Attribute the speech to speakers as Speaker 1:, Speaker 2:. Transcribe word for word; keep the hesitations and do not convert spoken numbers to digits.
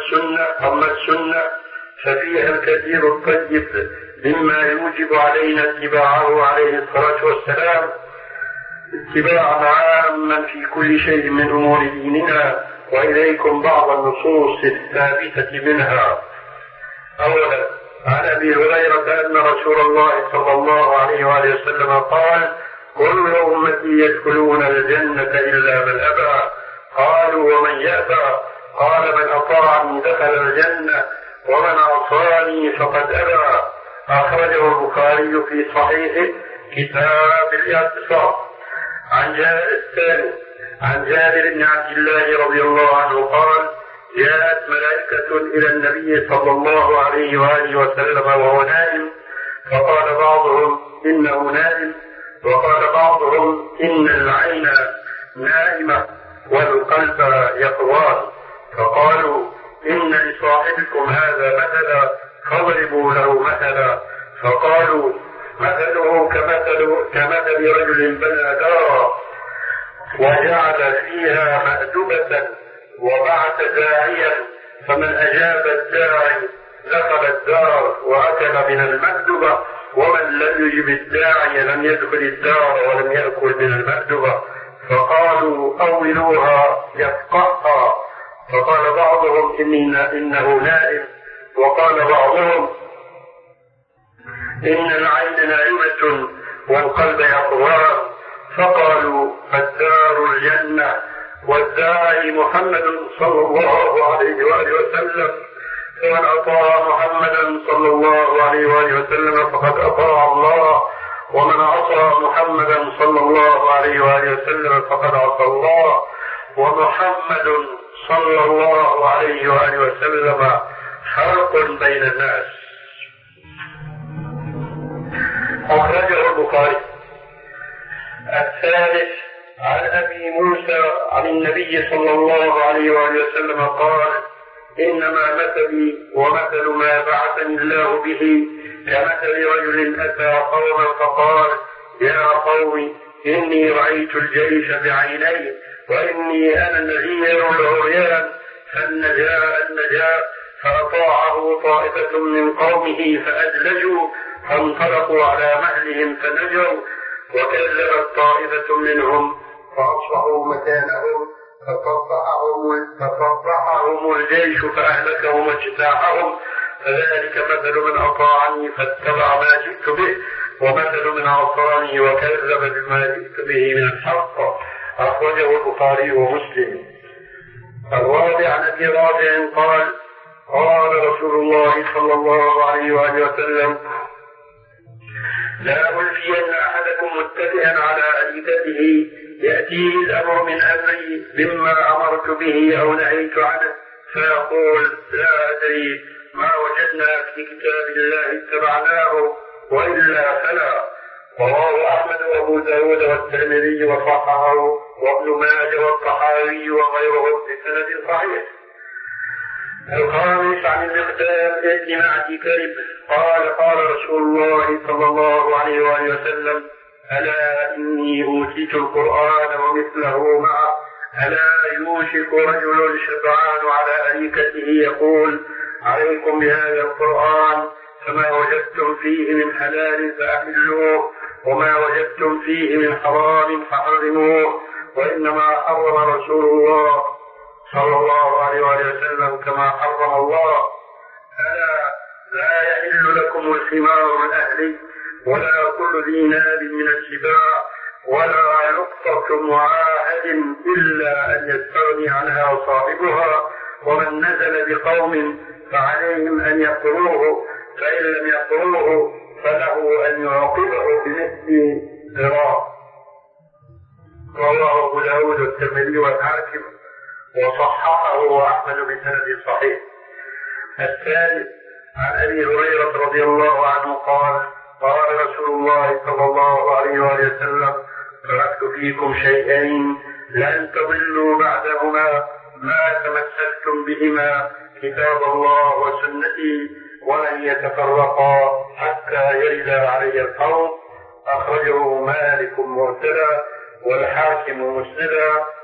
Speaker 1: السنة أما السنة ففيها الكثير الطيب مما يوجب علينا اتباعه عليه الصلاة والسلام اتباعا عاما في كل شيء من أمور ديننا. وإليكم بعض النصوص الثابتة منها. أولا عن أبي هريرة أن رسول الله صلى الله عليه وآله وسلم قال: كل أمتي يدخلون الجنة إلا من أبى. قالوا: ومن يأبى؟ قال: من أطاعني دخل الجنة ومن عصاني فقد أبى. أخرجه البخاري في صحيحه كتاب الاعتصام. عن جابر الثاني عن جابر بن عبد الله رضي الله عنه قال: جاءت ملائكة إلى النبي صلى الله عليه وآله وسلم وهو نائم، فقال بعضهم: إنه نائم، وقال بعضهم: إن العين نائمة والقلب يقظان. فقالوا: إن لصاحبكم هذا مثلا فاضربوا له مثلا. فقالوا: مثله كمثل, كمثل رجل بنى دارا وجعل فيها مأدبة وبعث داعيا، فمن أجاب الداعي دخل الدار وأكل من المأدبة، ومن لم يجب الداعي لم يدخل الدار ولم يأكل من المأدبة. فقالوا: أولوها يفقهها. فقال بعضهم: إنه نائم، وقال بعضهم: إن العين نائمة والقلب يقظان. فقالوا: الدار الجنة والداعي محمد صلى الله عليه وآله وسلم، فمن أطاع محمدا صلى الله عليه وآله وسلم فقد أطاع الله، ومن عصى محمدا صلى الله عليه وآله وسلم فقد عصى الله، ومحمد صلى الله عليه وآله وسلم فرق بين الناس. أخرجه البخاري. الثالث عن أبي موسى عن النبي صلى الله عليه وآله وسلم قال: إنما مثلي ومثل ما بعثني الله به كمثل رجل أتى قوما فقال: يا قوم إني رأيت الجيش بعيني وإني أنا النذير العريان فالنجاء النجاء. فأطاعه طائفة من قومه فأدلجوا فانطلقوا على مهلهم فنجوا، وكذبت طائفة منهم فأصبحوا مكانهم فصبحهم, فصبحهم الجيش فأهلكهم واجتاحهم. فذلك مثل من أطاعني فاتبع ما جئت به، ومثل من عصاني وكذب بما جئت به من الحق. أخرجه البخاري ومسلم. الرابع عن أبي رافع قال: قال رسول الله صلى الله عليه وآله وسلم: لا ألفين أحدكم متكئا على أريكته يأتيه الأمر من أمري مما أمرت به أو نهيت عنه فيقول: لا أدري، ما وجدنا في كتاب الله اتبعناه وإلا فلا. رواه أحمد وأبو داود والترمذي وصححه وابن ماجه والطحاوي وغيرهم بسند صحيح. الخامس عن المقدام بن معدي كرب قال: قال رسول الله صلى الله عليه وآله وسلم: ألا إني أوتيت القرآن ومثله معه، ألا يوشك رجل شبعان على أريكته يقول: عليكم بهذا القرآن، فما وجدتم فيه من حلال فأحلوه، وما وجدتم فيه من حرام فحرموه، وإنما حرم رسول الله صلى الله عليه وسلم كما حرم الله. ألا لا يحل لكم الخمار الأهلي ولا كل ذي ناب من السباع ولا لقطة معاهد إلا أن يستغني عنها صاحبها، ومن نزل بقوم فعليهم أن يقروه، فإن لم يقروه فله أن يعاقبه بمثل ذراع. رواه أبو داود والترمذي والحاكم وصححه وأحمد بسند صحيح. الثالث عن أبي هريرة رضي الله عنه قال: قال رسول الله صلى الله عليه وسلم: تركت فيكم شيئين لن تضلوا بعدهما ما تمسكتم بهما، كتاب الله وسنتي، ولن يتفرقا حتى يرد علي القوم. أخرجه مالك مرسلا والحاكم مسندا